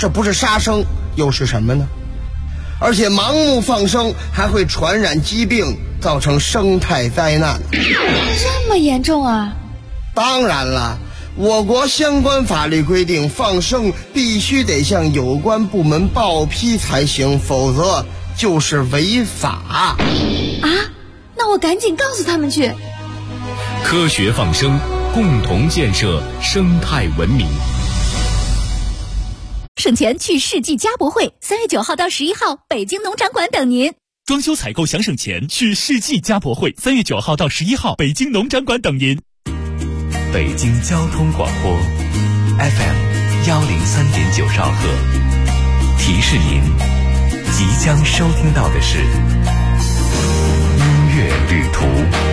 这不是杀生又是什么呢？而且盲目放生还会传染疾病，造成生态灾难。 这么严重啊？ 当然了，我国相关法律规定，放生必须得向有关部门报批才行，否则就是违法。 啊？那我赶紧告诉他们去。 科学放生，共同建设生态文明。 省钱去世纪家博会，3月9号到11号，北京农场馆等您。 装修采购想省钱，去世纪家博会，3月9号到11号，北京农场馆等您。 北京交通广播 FM 103.9兆赫，提示您即将收听到的是音乐旅途。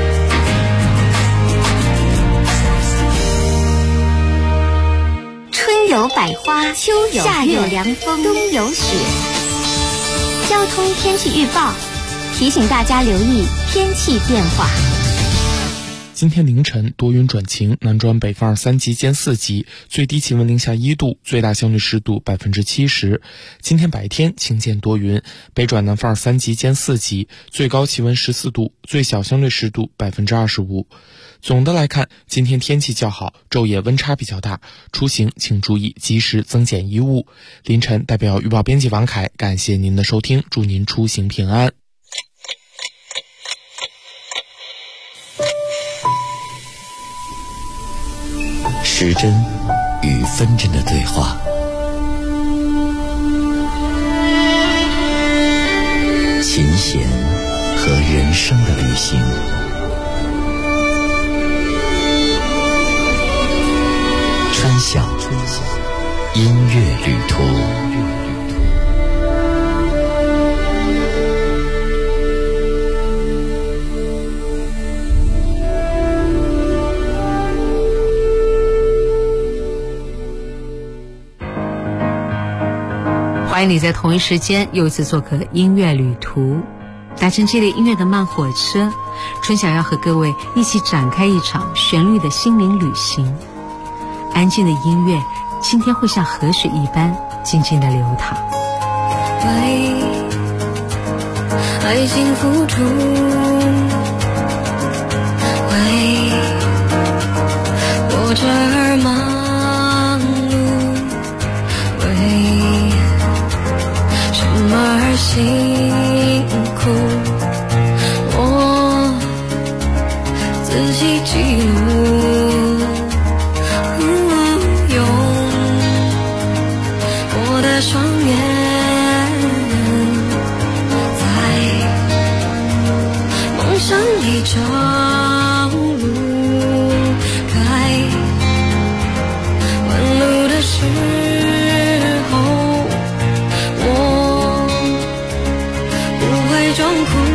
春有百花，秋有夏有凉风，冬有雪。交通天气预报提醒大家留意天气变化。 今天凌晨多云转晴，南转北风2-3级兼4级，最低气温零下1度，最大相对湿度70%。今天白天晴间多云，北转南风2-3级兼4级，最高气温14度，最小相对湿度25%。总的来看，今天天气较好，昼夜温差比较大，出行请注意及时增减衣物。凌晨代表预报编辑王凯，感谢您的收听，祝您出行平安。 时针与分针的对话，琴弦和人生的旅行，穿响音乐旅途。 欢迎你在同一时间又一次做客音乐旅途，搭乘这类音乐的慢火车，春晓要和各位一起展开一场旋律的心灵旅行。安静的音乐今天会像河水一般静静的流淌， 为爱情付出，为活着而忙碌，为什么而辛苦，我自己记录，用我的双眼像一条路，开弯路的时候，我不会装哭。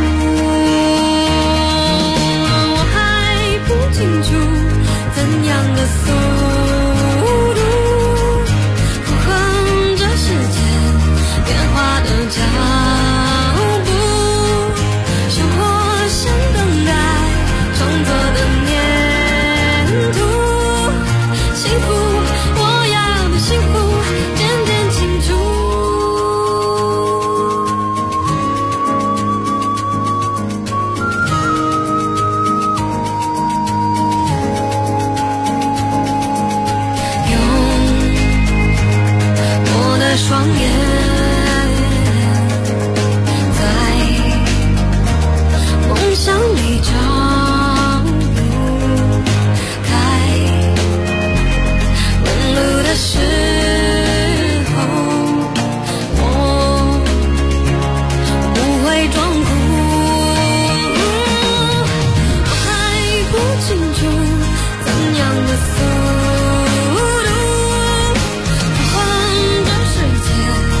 我还不清楚怎样的速度符合这世界变化的脚步，生活像等待创作的粘土，幸福我要的幸福渐渐清楚。用我的双眼像一条路，开弯路的时候，我不会装哭。我还不清楚怎样的速度符合这世界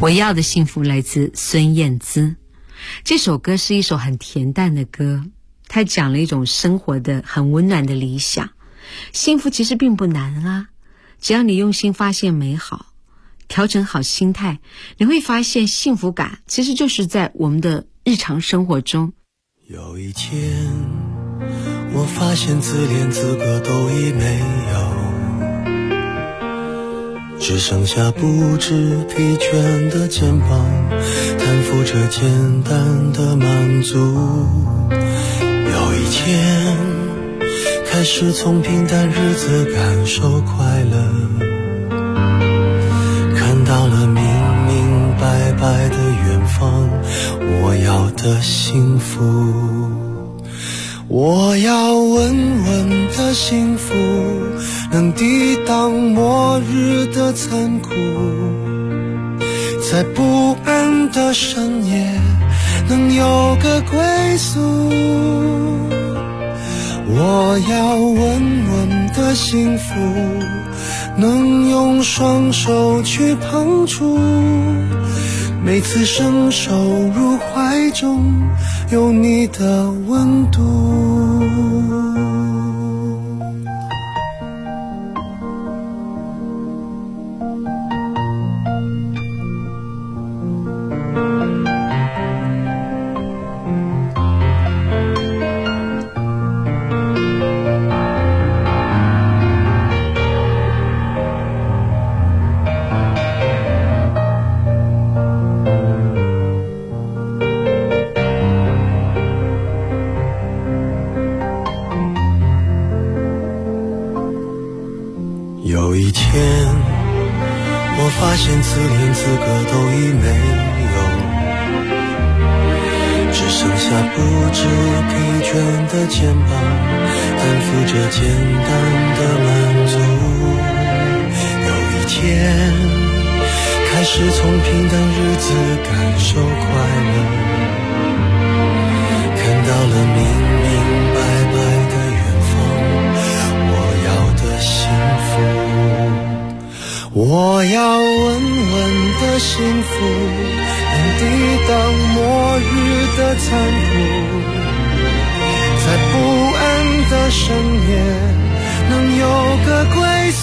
我要的幸福来自孙燕姿。这首歌是一首很恬淡的歌，它讲了一种生活的很温暖的理想。幸福其实并不难啊，只要你用心发现美好，调整好心态，你会发现幸福感其实就是在我们的日常生活中。 有一天我发现自怜资格都已没有，只剩下不知疲倦的肩膀，担负着简单的满足。有一天开始从平淡日子感受快乐，看到了明明白白的远方，我要的幸福。我要稳稳的幸福，能抵挡末日的残酷，在不安的深夜能有个归宿。我要稳稳的幸福，能用双手去碰触，每次伸手入怀中有你的温度。有一天我发现自怜资格都已没有，只剩下不知疲倦的肩膀，担负着简单的满足。有一天开始从平淡日子感受快乐，看到了明明白白的远方，我要的幸福。我要稳稳的幸福，能抵挡末日的残酷，在不安的深夜能有个归宿。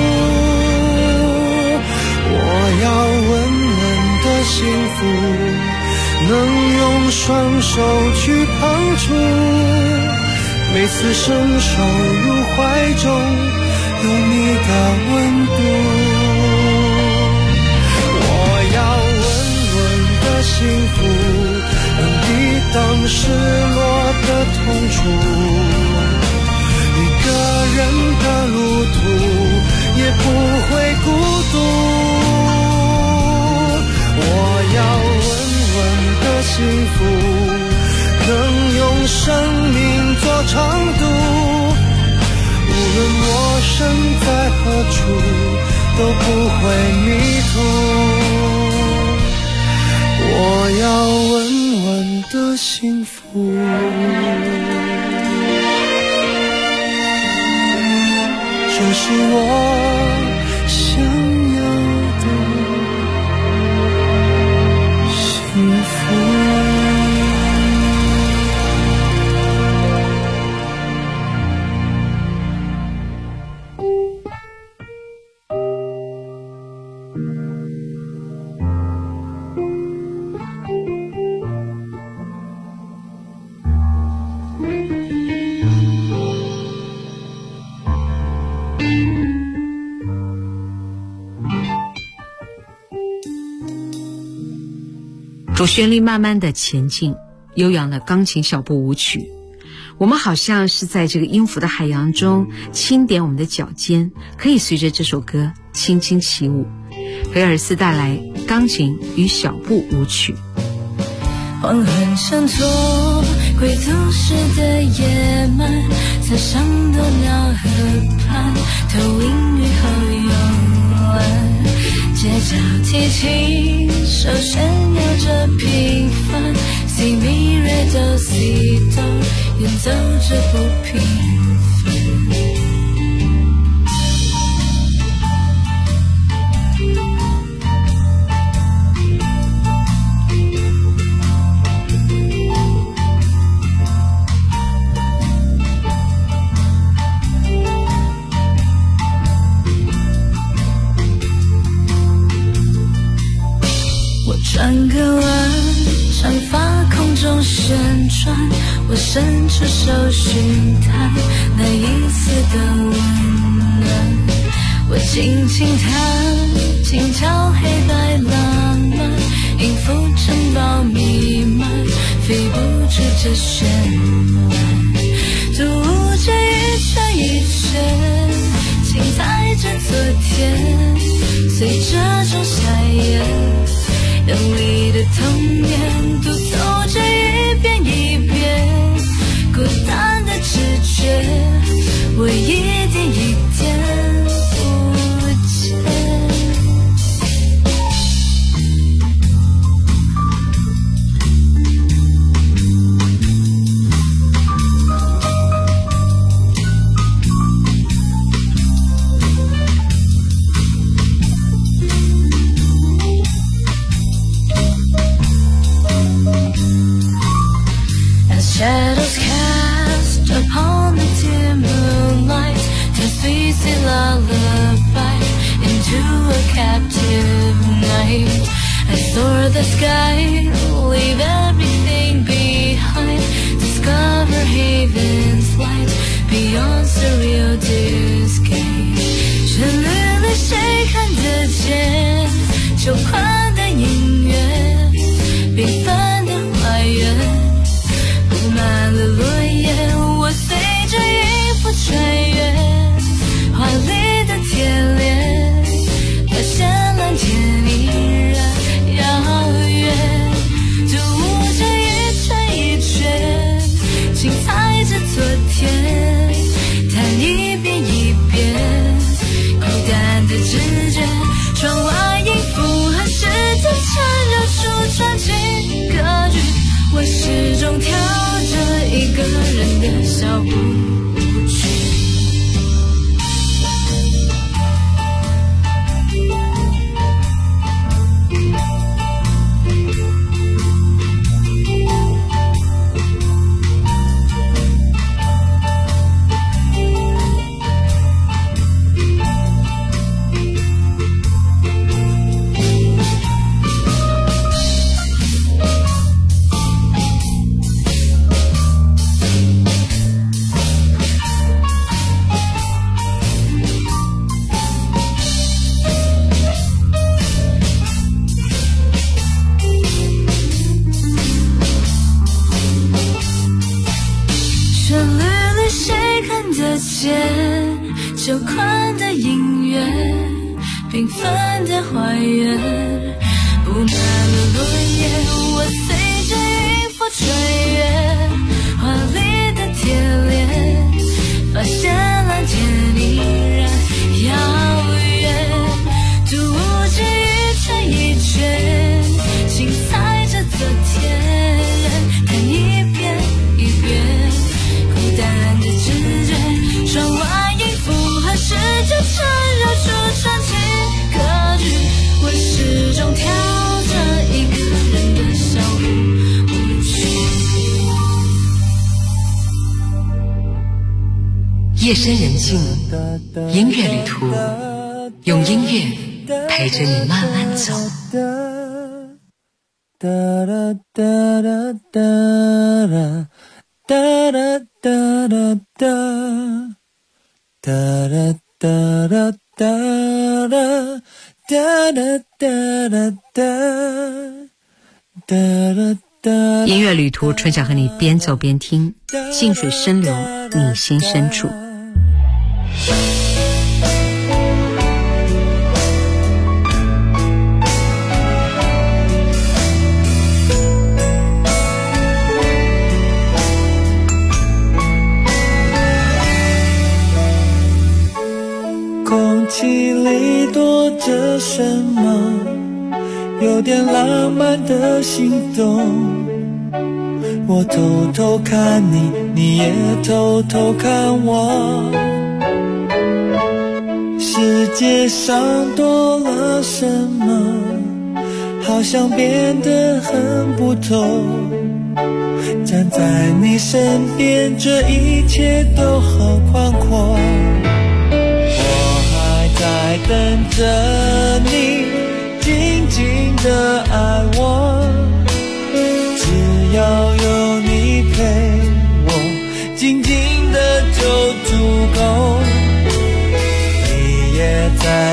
我要稳稳的幸福，能用双手去碰触，每次伸手入怀中有你的温度。我要稳稳的幸福，能抵挡失落的痛楚，一个人的路途也不会孤独。我要稳稳的幸福，能用生命做长度，无论我身在何处都不会迷途。我要稳稳的幸福，这是我想要的幸福。 主旋律慢慢的前进，悠扬的钢琴小步舞曲，我们好像是在这个音符的海洋中轻点我们的脚尖，可以随着这首歌轻轻起舞。菲尔斯带来钢琴与小步舞曲。 黄昏闪烁，归途时的野蛮，伞上的鸟河畔，投影雨后慵懒，街角提琴手旋摇着平凡 Si mi re do si do 演奏着不平凡。 旋转，我伸出手寻探那一丝的温暖。我轻轻弹，轻敲黑白浪漫，音符城堡弥漫，飞不出这旋律。独舞着一圈一圈，轻踩着昨天，随着仲夏夜，阳历的童年，独走着一遍一遍，孤单的直觉，我一点一点不见。Shadows cast upon the dim moonlight, turn sweet lullaby into a captive night. I soar the sky, leave everything behind, discover haven's light beyond surreal escape. 旋律里谁看得见秋宽的音乐，缤纷的花园，布满了落叶，我随着音符穿越华丽的铁链，发现蓝天依然遥远。独舞着一圈一圈，轻踩着昨天，弹一遍一遍，孤单的直觉，窗外音符和时间缠绕出传奇歌剧，我始终跳着一个人的小步曲。久宽的音乐，缤纷的花园，布满了落叶，我随着音符穿越华丽的铁链，发现蓝天依然遥远。独舞着一圈一圈，轻踩着昨天，弹一遍一遍，孤单的直觉，窗外音符和时间缠绕出传奇歌剧，我始终跳着一个人的小舞曲。 夜深人静，音乐旅途，用音乐陪着你慢慢走。音乐旅途，春晓和你边走边听，静水深流，你心深处。 空气里躲着什么？有点浪漫的心动。我偷偷看你，你也偷偷看我。世界上多了什么？好像变得很不同。站在你身边，这一切都好宽阔。在等着你静静地爱我，只要有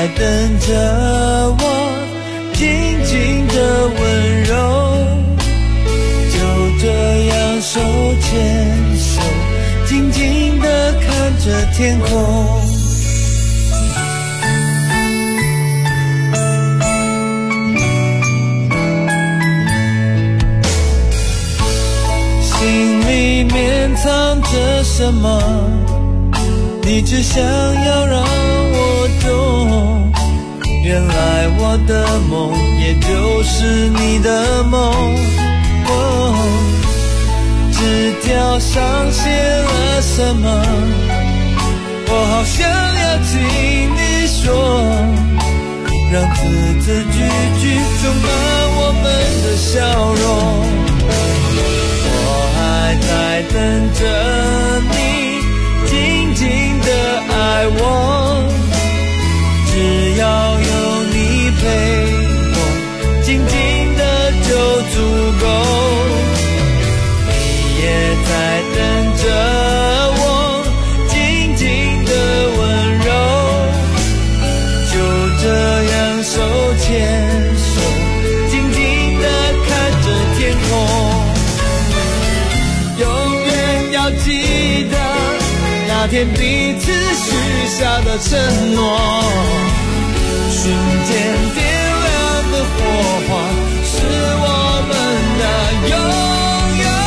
在等着我，静静的温柔，就这样手牵手，静静的看着天空。心里面藏着什么？你只想要让我懂，原来我的梦也就是你的梦。纸条上写了什么？我好想要听你说，让字字句句充满我们的笑容。我还在等着你静静的爱我，只要有你陪我，静静的就足够。你也在等着我，静静的温柔，就这样手牵手，静静的看着天空。永远要记得那天彼此许下的承诺，瞬间点亮的火花，是我们的拥有。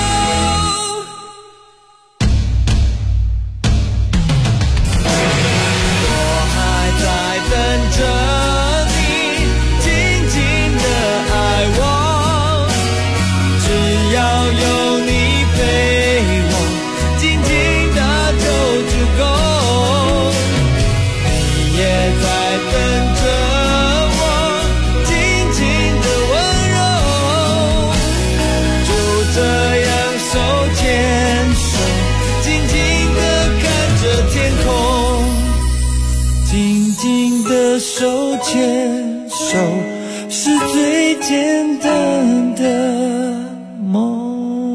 我还在等着你静静的爱我，只要有你陪我，静静的就足够。你也在等着我，静静的温柔，就这样手牵手，静静的看着天空，静静的手牵手，是最简单的梦。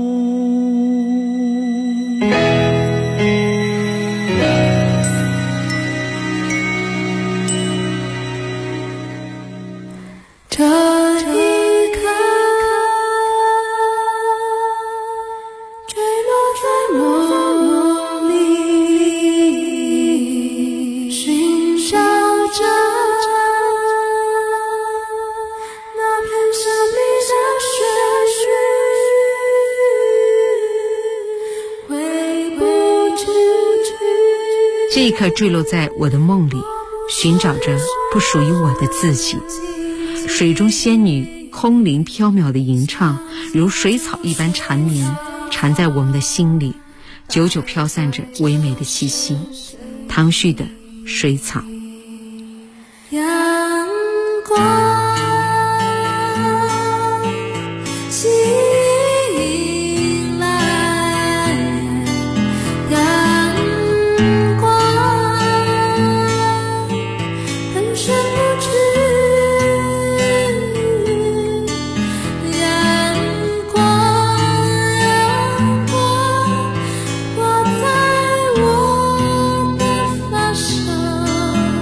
这一刻坠落在梦里，寻找着那片神秘的旋律，回不去。 这一刻坠落在我的梦里，寻找着不属于我的自己。水中仙女空灵飘渺的吟唱，如水草一般缠绵，缠在我们的心里，久久飘散着唯美的气息。唐旭的水草。 阳光醒来，阳光很深不知，阳光挂在我的发梢。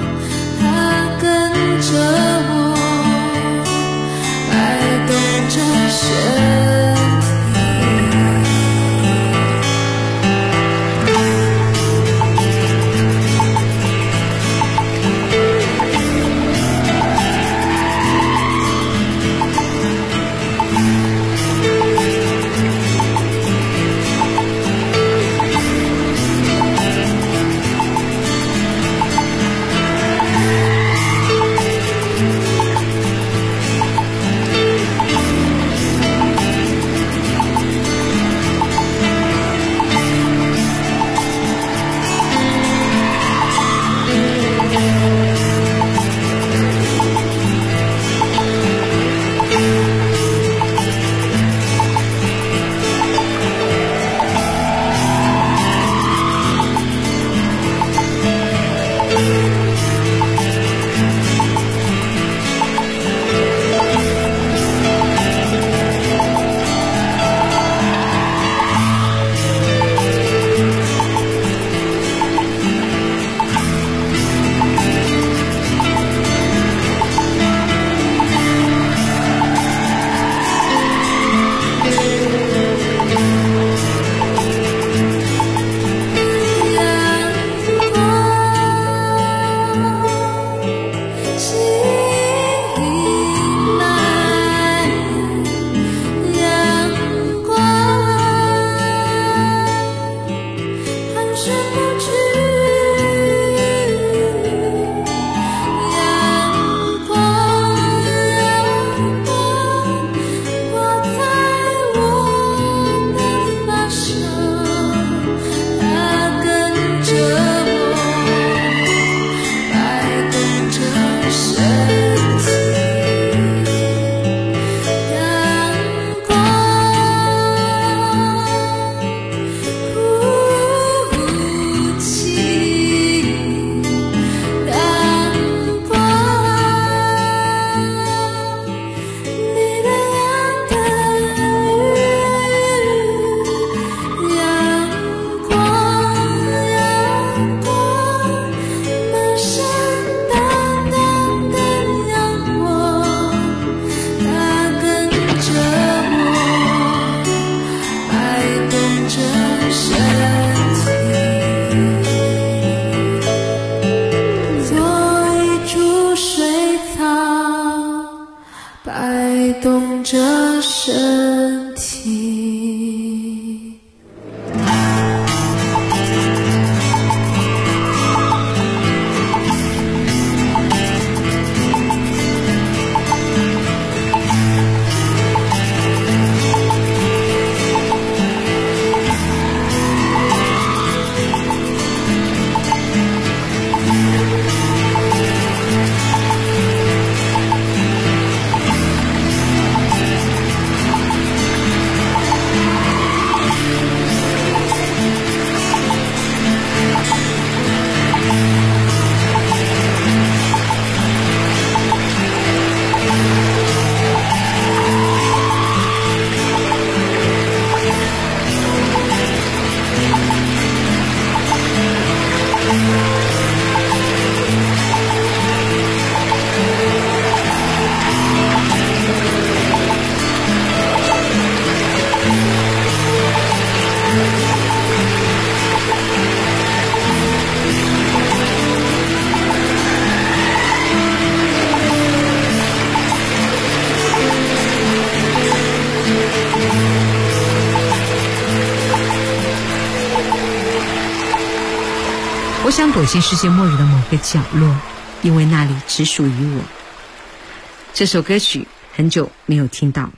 想躲进世界末日的某个角落，因为那里只属于我。这首歌曲很久没有听到。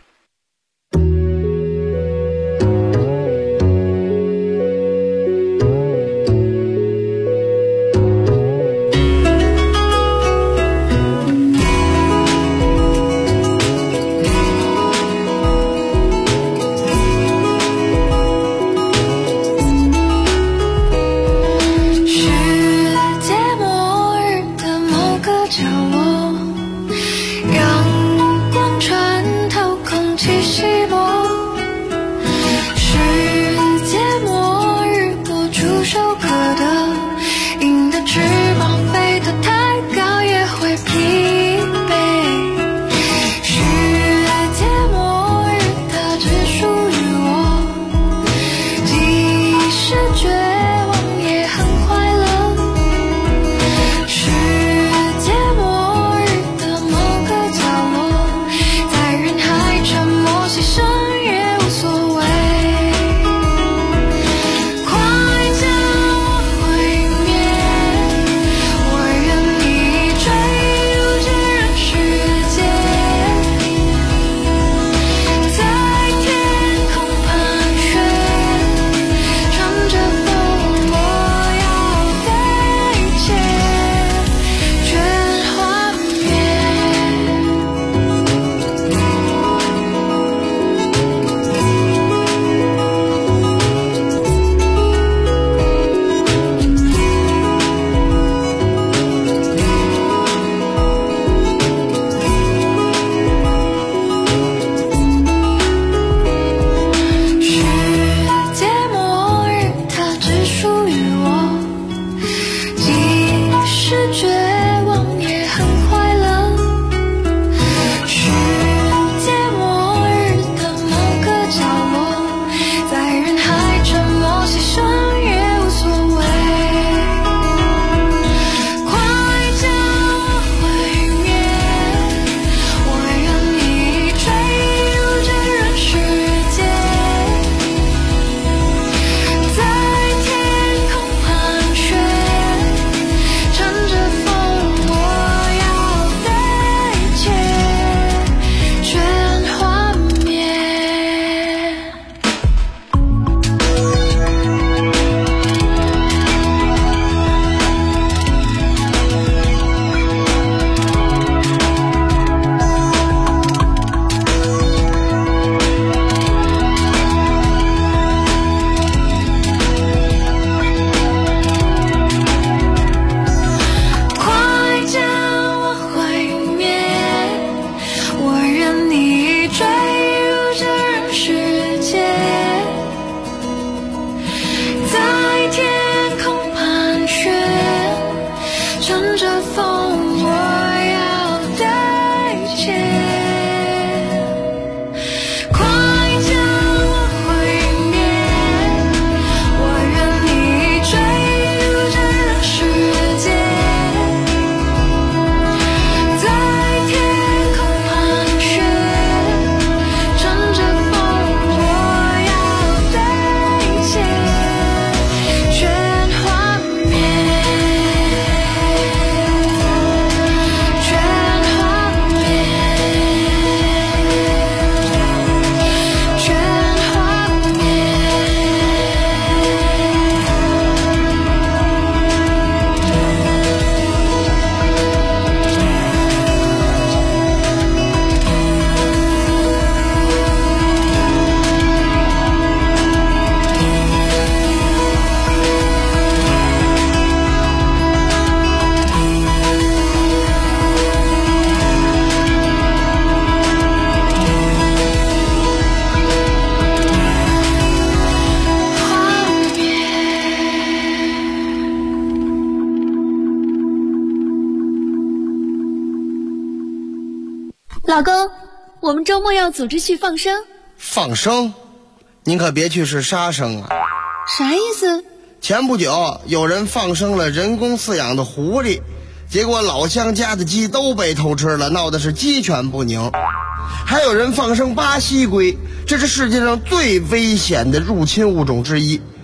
老公，我们周末要组织去放生。 放生？您可别去是杀生啊！ 啥意思？ 前不久有人放生了人工饲养的狐狸，结果老乡家的鸡都被偷吃了，闹得是鸡犬不宁。还有人放生巴西龟，这是世界上最危险的入侵物种之一，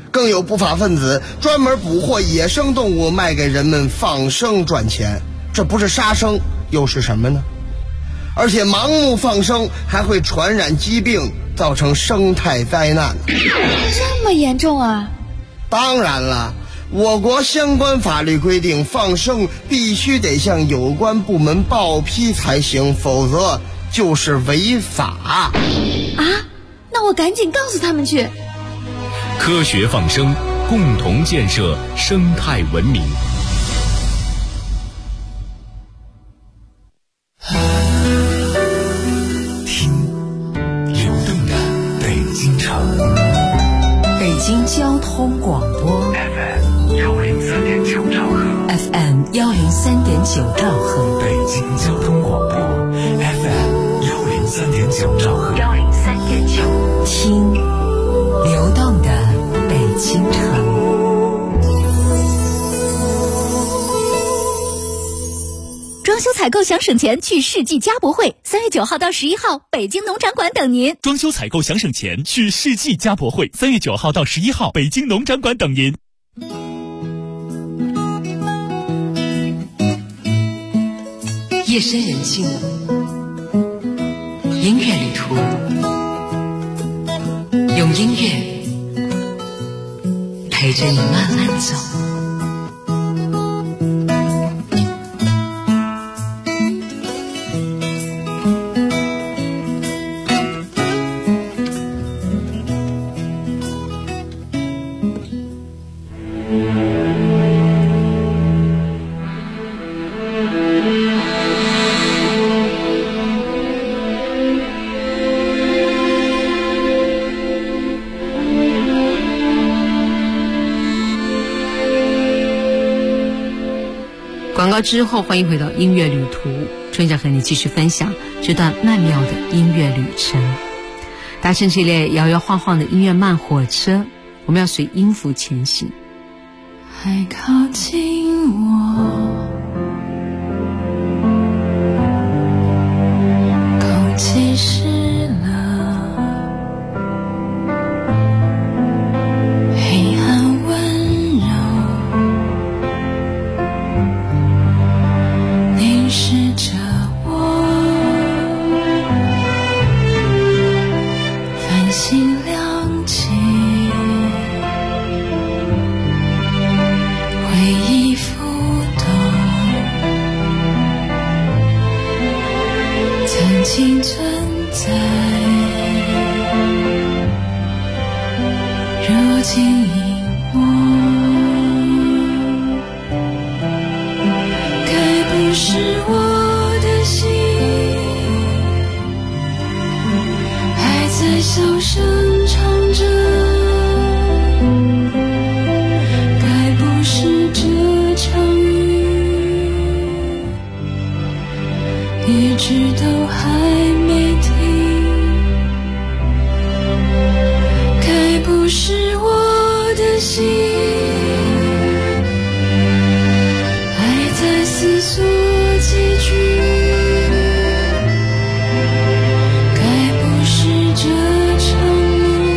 更有不法分子专门捕获野生动物卖给人们放生赚钱，这不是杀生又是什么呢？而且盲目放生还会传染疾病，造成生态灾难。 这么严重啊？ 当然了，我国相关法律规定，放生必须得向有关部门报批才行，否则就是违法。 啊？那我赶紧告诉他们去。 科学放生，共同建设生态文明。 听流动的北京城， 北京交通广播 FM 103.9兆赫 ，FM 103.9兆赫， 北京交通广播 FM 103.9兆赫 103.9，听流动的北京城。 装修采购想省钱，去世纪家博会，3月9号到11号，北京农展馆等您。 装修采购想省钱，去世纪家博会，3月9号到11号，北京农展馆等您。 夜深人静，音乐旅途，用音乐陪着你慢慢走。广告之后，欢迎回到音乐旅途，春夏和你继续分享这段曼妙的音乐旅程。搭乘这列摇摇晃晃的音乐慢火车，我们要随音符前行。 还靠近我，空气湿了，黑暗温柔凝视着我，繁星亮起，回忆浮动，曾经存在，如今隐没，该不是我的心，还在小声唱着，该不是这场雨一直都还没停，该不是我的心还在思索结局，该不是这场梦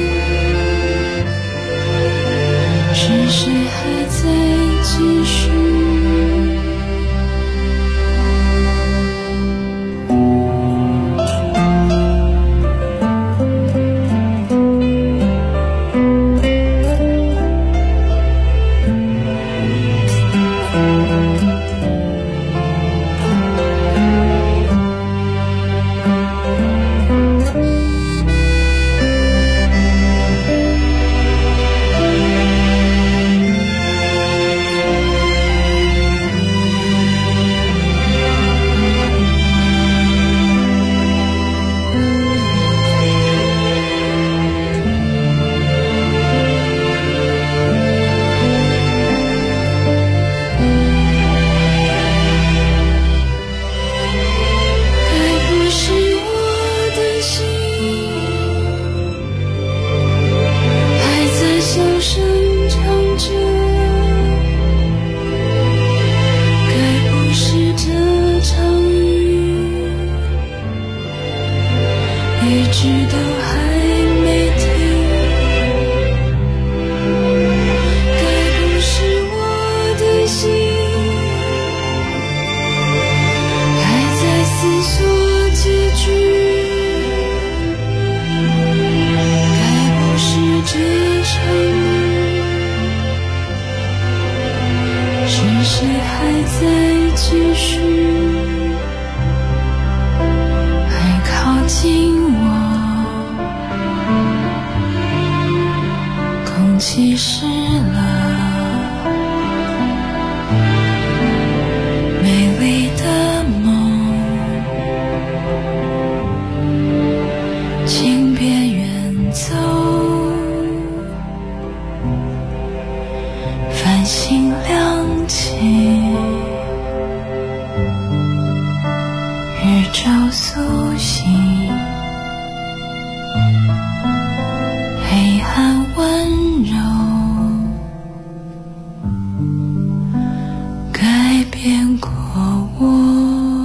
是谁还在继续。 这场梦是谁还在继续还靠近我，空气湿了，美丽的梦请别远走，繁星亮起，日照苏醒，黑暗温柔改变过我。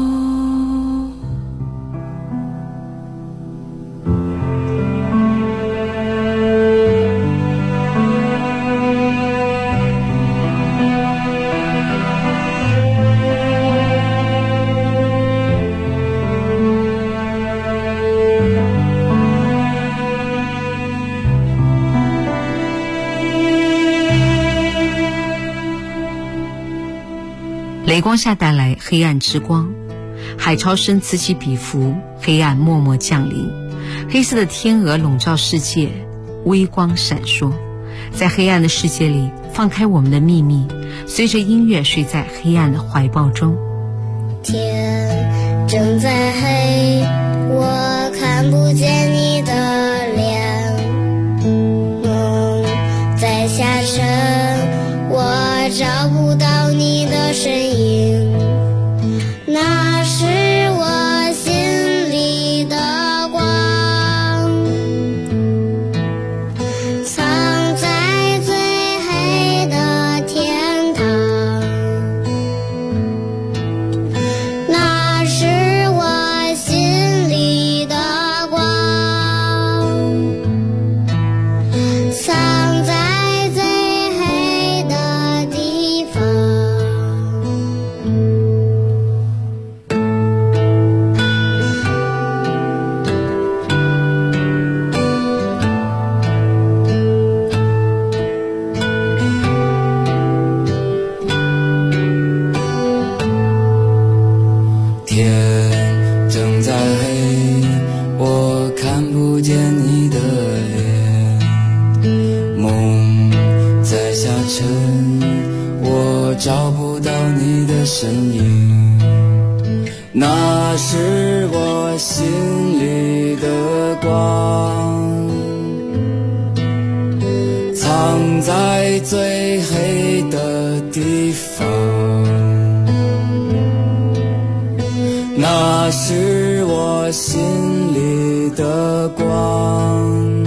雷光下带来黑暗之光，海潮声此起彼伏，黑暗默默降临，黑色的天鹅笼罩世界，微光闪烁，在黑暗的世界里放开我们的秘密，随着音乐睡在黑暗的怀抱中。 天正在黑，我看不见你的脸，梦在下沉，我找不到你的身影，那是我心里的光，藏在最黑的天堂，那是我心里的光，藏在最黑的地方。 天正在黑，我看不见你的脸，梦在下沉，我找不到你的身影，那是我心里的光，藏在最黑的地方，那是我心里的光，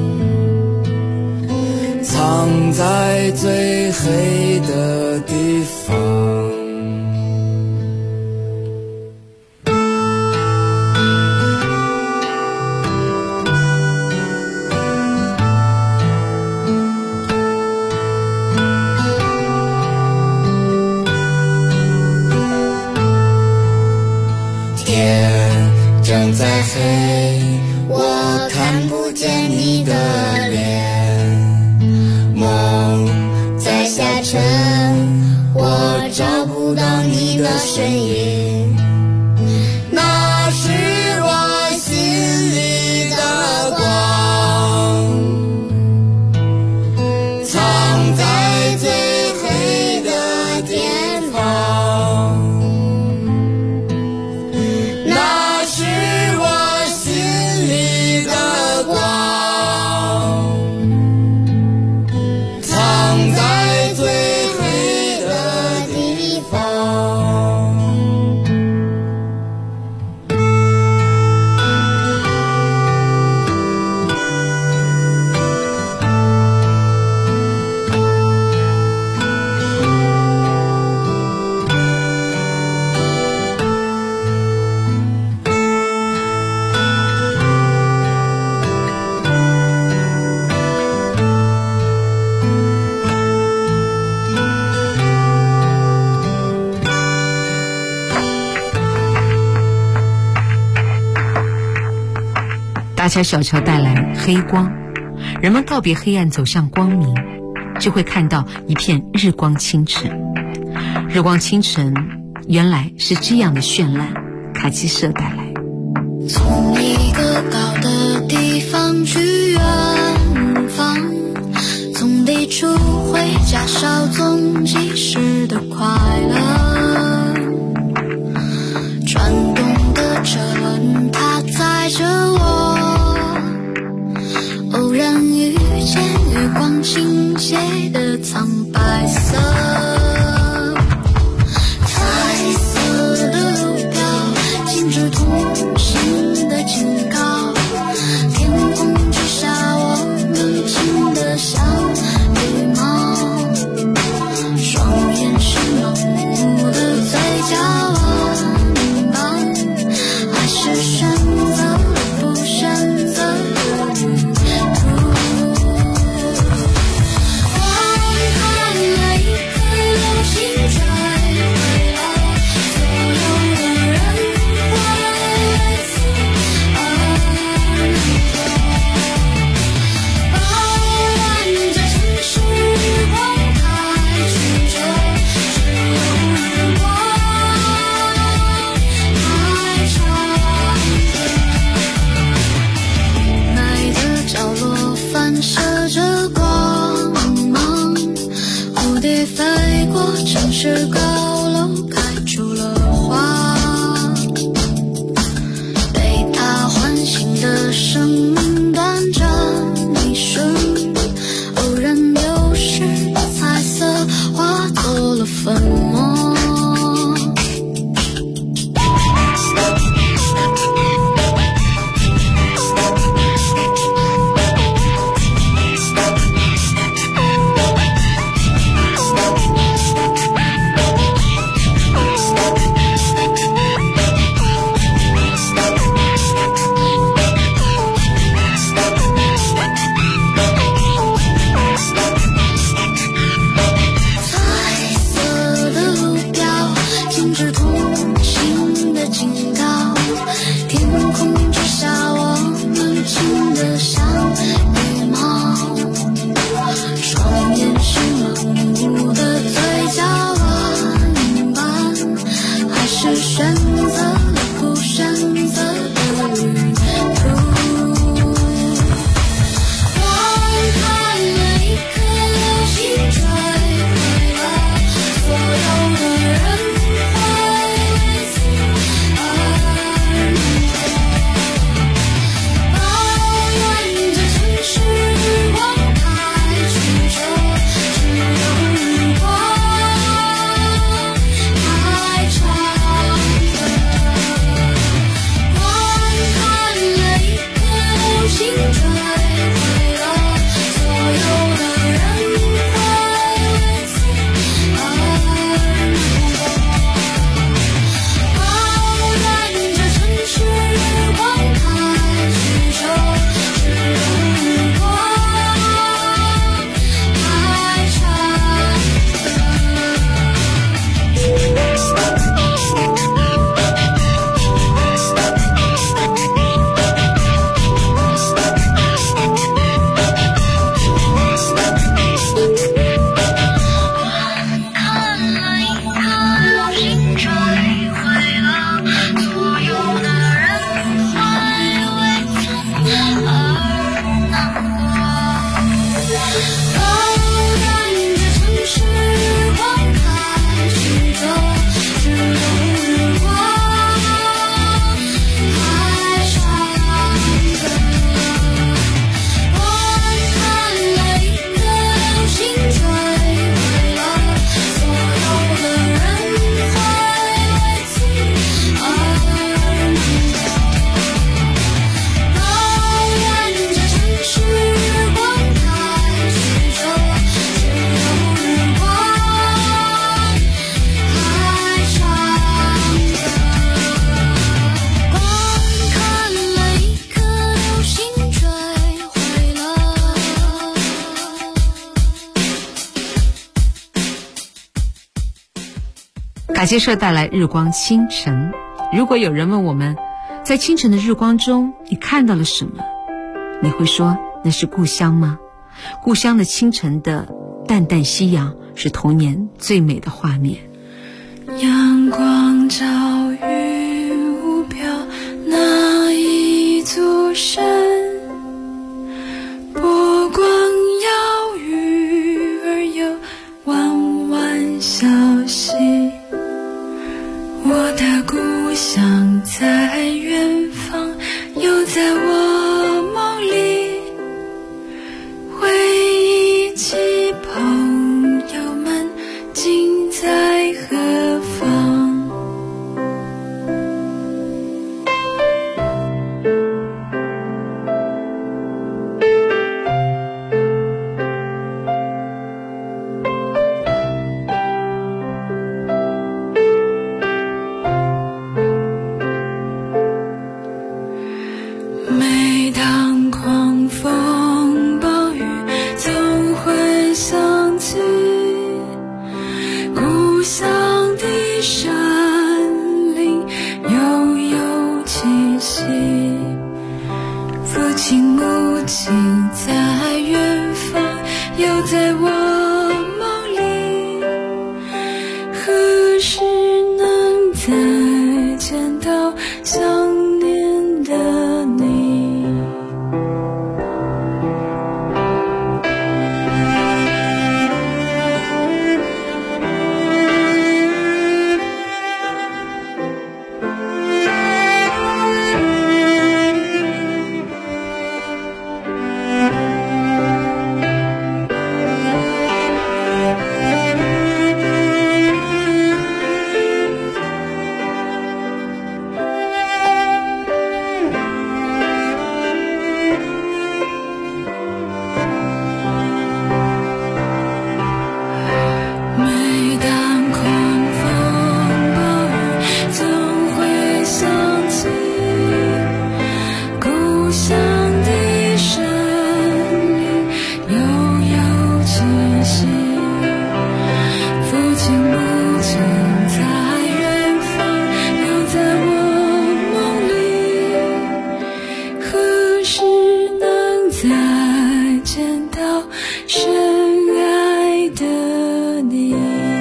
藏在最黑的地方。天正在黑，我看不见你的脸，梦在下沉，我找不到你的身影，那是我心里的光，藏在最黑的地方，那是我心里的光，藏在最黑的地方。 大乔小乔带来黑光， 人们告别黑暗走向光明，就会看到一片日光清晨。日光清晨原来是这样的绚烂。卡基社带来。 从一个高的地方去远方，从地处回家稍纵即逝的快乐。转动的车轮它载着我，偶然遇见月光倾斜的苍白色。同行的警告，天空之下我们轻得像羽毛，双眼是盲目的嘴角弯弯，还是选择了不选择的旅途。我看了一颗流星坠毁了所有的人，城市高楼开出了花，被它唤醒的生命短暂一瞬，偶然流逝的彩色化作了粉末。 卡基社带来日光清晨。如果有人问我们，在清晨的日光中你看到了什么，你会说那是故乡吗？故乡的清晨的淡淡夕阳，是童年最美的画面。 阳光照云雾飘，那一座山，波光摇，鱼儿游，弯弯小溪。我的故乡在远方，又在我梦里，回忆起朋友们今在何方。每当狂风暴雨，总会想起故乡的山林悠悠气息。父亲母亲在远方，又在我梦里，何时能再见到想念的你。每当狂风暴雨，总会想起故乡的山林悠悠气息。父亲母亲在远方，又在我梦里，何时能再见到深爱的你。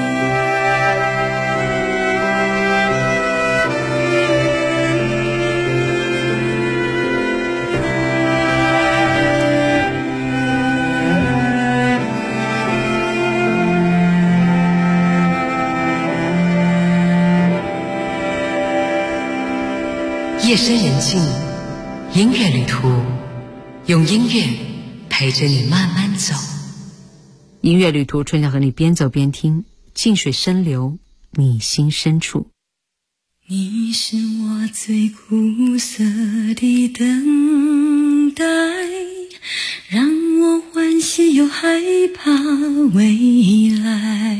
夜深人静，音乐旅途，用音乐陪着你慢慢走。音乐旅途，春晓和你边走边听，静水深流，你心深处。 你是我最苦涩的等待，让我欢喜又害怕未来。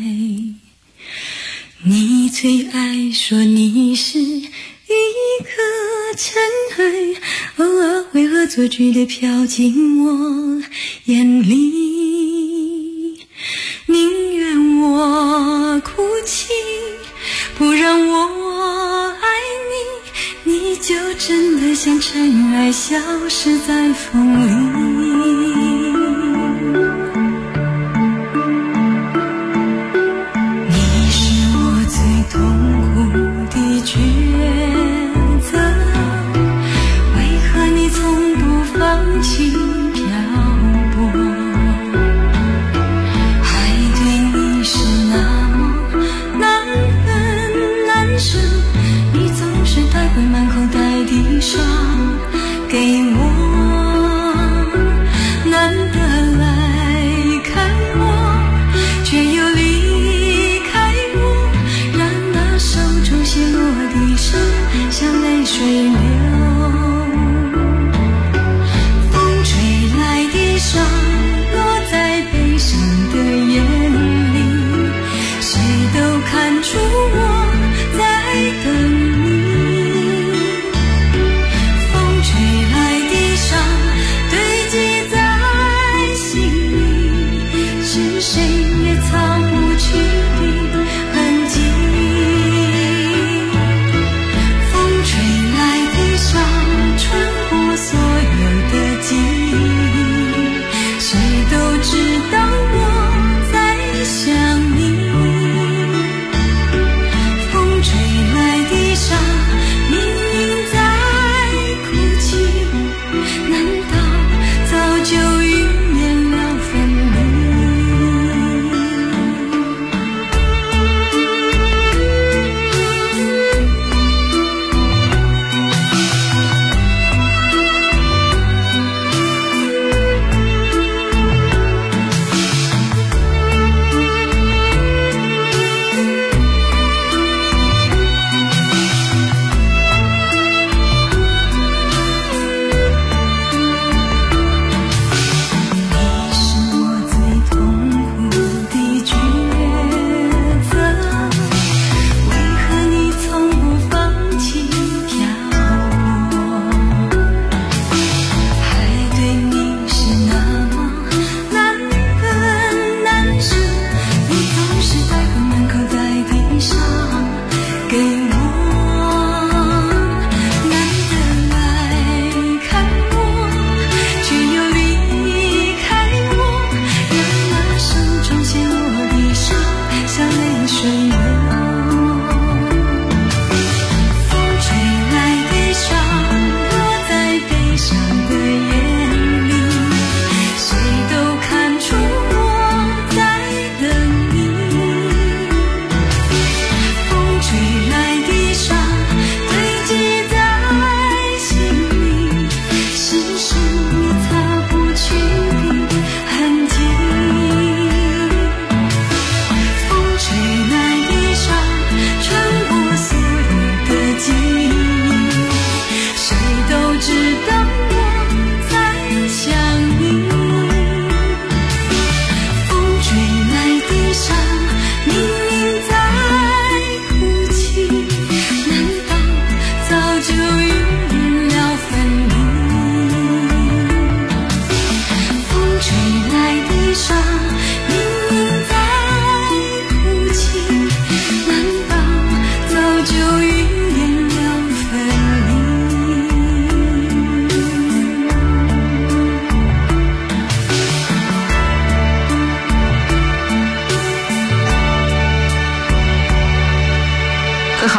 你最爱说你是一颗尘埃，偶尔会恶作剧地飘进我眼里，宁愿我哭泣，不让我爱你，你就真的像尘埃消失在风里。你是我最痛苦的抉择，为何你从不放弃漂泊？爱对你是那么难分难舍，你总是带回满口袋的伤给我，难得来看我，却又离开我，让那手中写落的伤像泪水流。风吹来的伤落在悲伤的眼里，谁都看出我在等你。风吹来的伤堆积在心里，是谁也藏不去的痕迹。风吹来的伤穿过所有的记忆，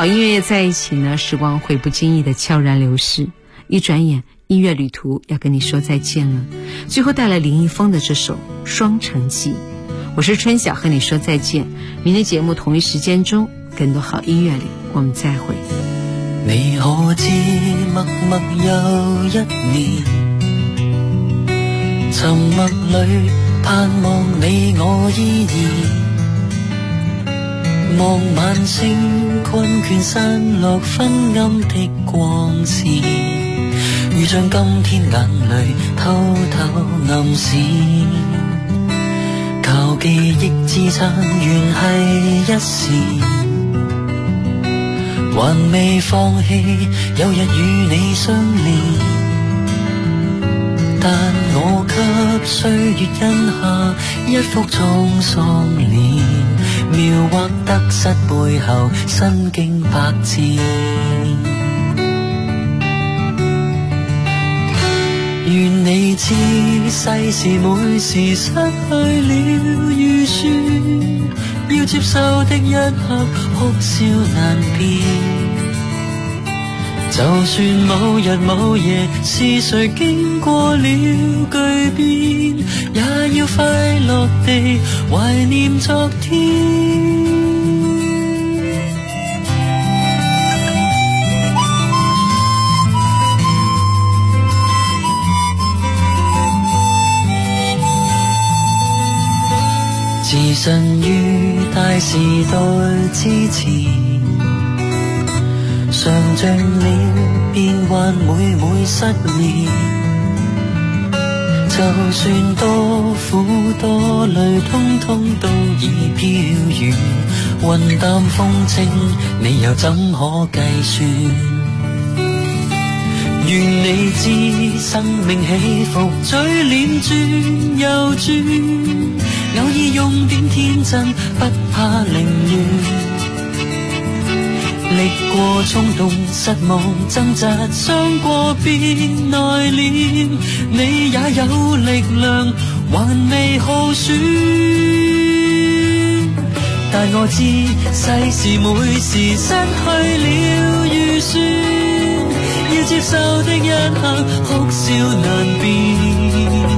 好音乐在一起呢，时光会不经意的悄然流逝，一转眼音乐旅途要跟你说再见了。最后带来林一峰的这首《双城记》。我是春晓，和你说再见。明天节目同一时间中，更多好音乐里我们再会。 你可知默默又一年，沉默里盼望你我依然，望晚星困倦散落昏暗的光線，如像今天眼淚偷偷暗示，靠記憶支撐原係一時，還未放棄有日與你相連，但我給歲月印下一幅滄桑臉，描畫得失背後身經百戰。願你知世事每時失去了預算，要接受的一刻哭笑難辨。就算某日某夜是誰經過了巨變，也要快樂地懷念昨天。置身於大時代之前，嘗盡了變幻每失眠，就算多苦多累通通都已飄遠，雲淡風輕你又怎可計算。願你知生命起伏嘴臉轉又轉，偶爾用點天真不怕凌亂，歷過衝動失望掙扎傷過變內斂，你也有力量還未耗損，但我知世事每時失去了預算，要接受的一刻哭笑難辨。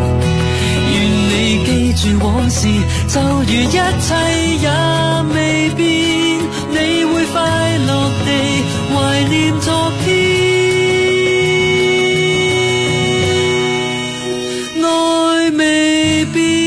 記住往事，就如一切也未變，你會快樂地懷念昨天。愛未變。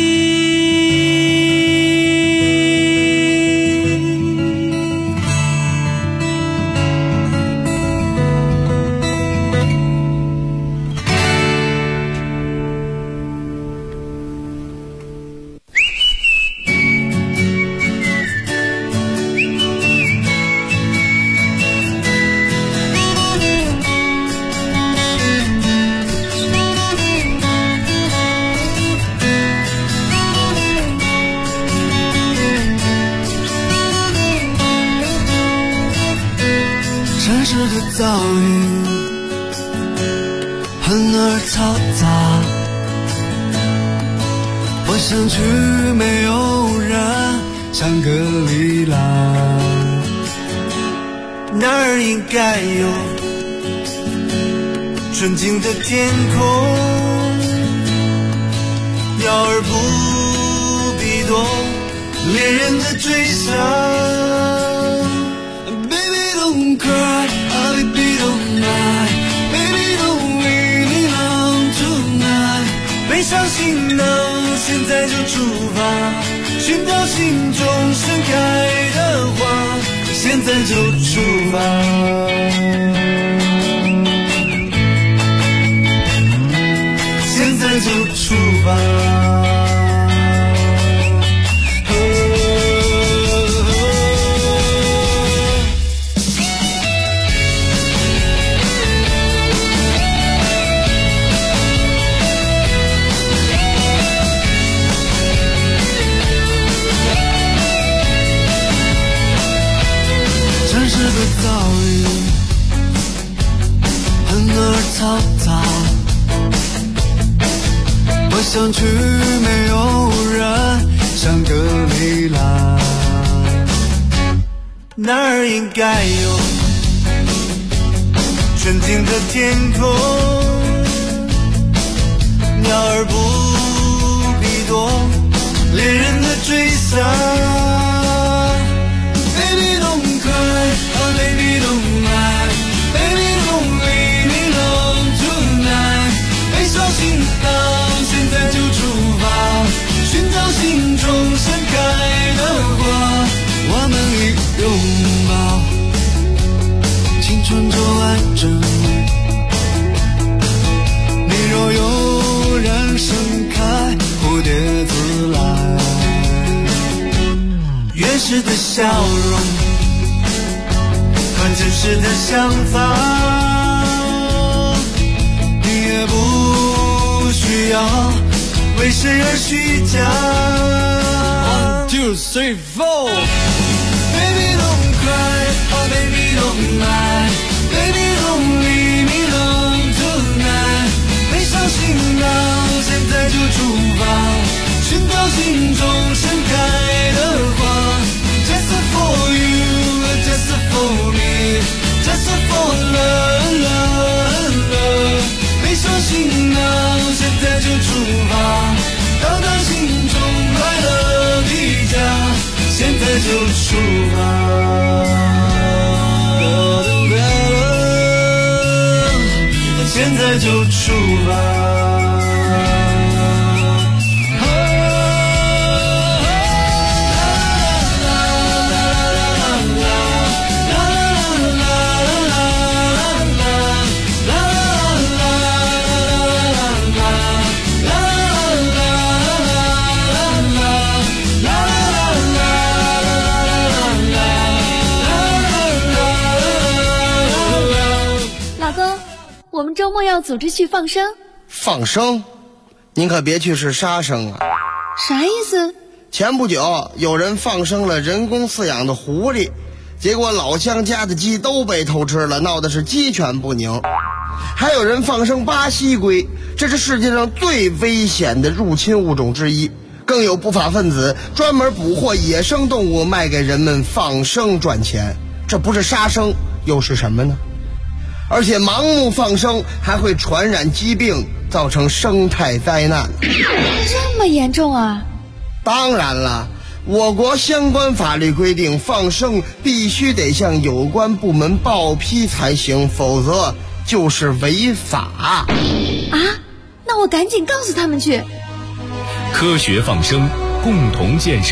噪音很而嘈杂，我想去没有人，香格里拉，那儿应该有纯净的天空，鸟儿不必懂恋人的追想。Baby don't cry, baby don't lie, baby don't leave me alone tonight。背上行囊，现在就出发，寻找心中盛开的花，现在就出发。现在就出发。城市的噪音很而嘈杂，我想去没有人，香格里拉， 哪儿应该有纯净的天空，鸟儿不必躲猎人的追杀。Baby don't cry, oh baby don't lie, baby don't leave me alone tonight。悲伤行动，现在就出发，寻找心中盛开的花。我们一拥抱，青春就爱着你。你若悠然盛开，蝴蝶自来。原始的笑容和真实的想法，你也不需要为谁而虚假。1, 2, 3, 4 Baby don't cry, oh baby don't lie, baby don't leave me alone tonight。背上行囊，现在就出发，寻找心中盛开的花。Just for you, just for me, just for love, love, love。背上行囊，现在就出发，到达心中快乐的家。现在就出发，现在就出发。 我们周末要组织去放生。 放生？您可别去是杀生啊！ 啥意思？ 前不久有人放生了人工饲养的狐狸，结果老乡家的鸡都被偷吃了，闹的是鸡犬不宁。还有人放生巴西龟，这是世界上最危险的入侵物种之一。更有不法分子专门捕获野生动物卖给人们放生赚钱，这不是杀生又是什么呢？而且盲目放生还会传染疾病，造成生态灾难。 这么严重啊？ 当然了，我国相关法律规定，放生必须得向有关部门报批才行，否则就是违法。 啊？那我赶紧告诉他们去。 科学放生，共同建设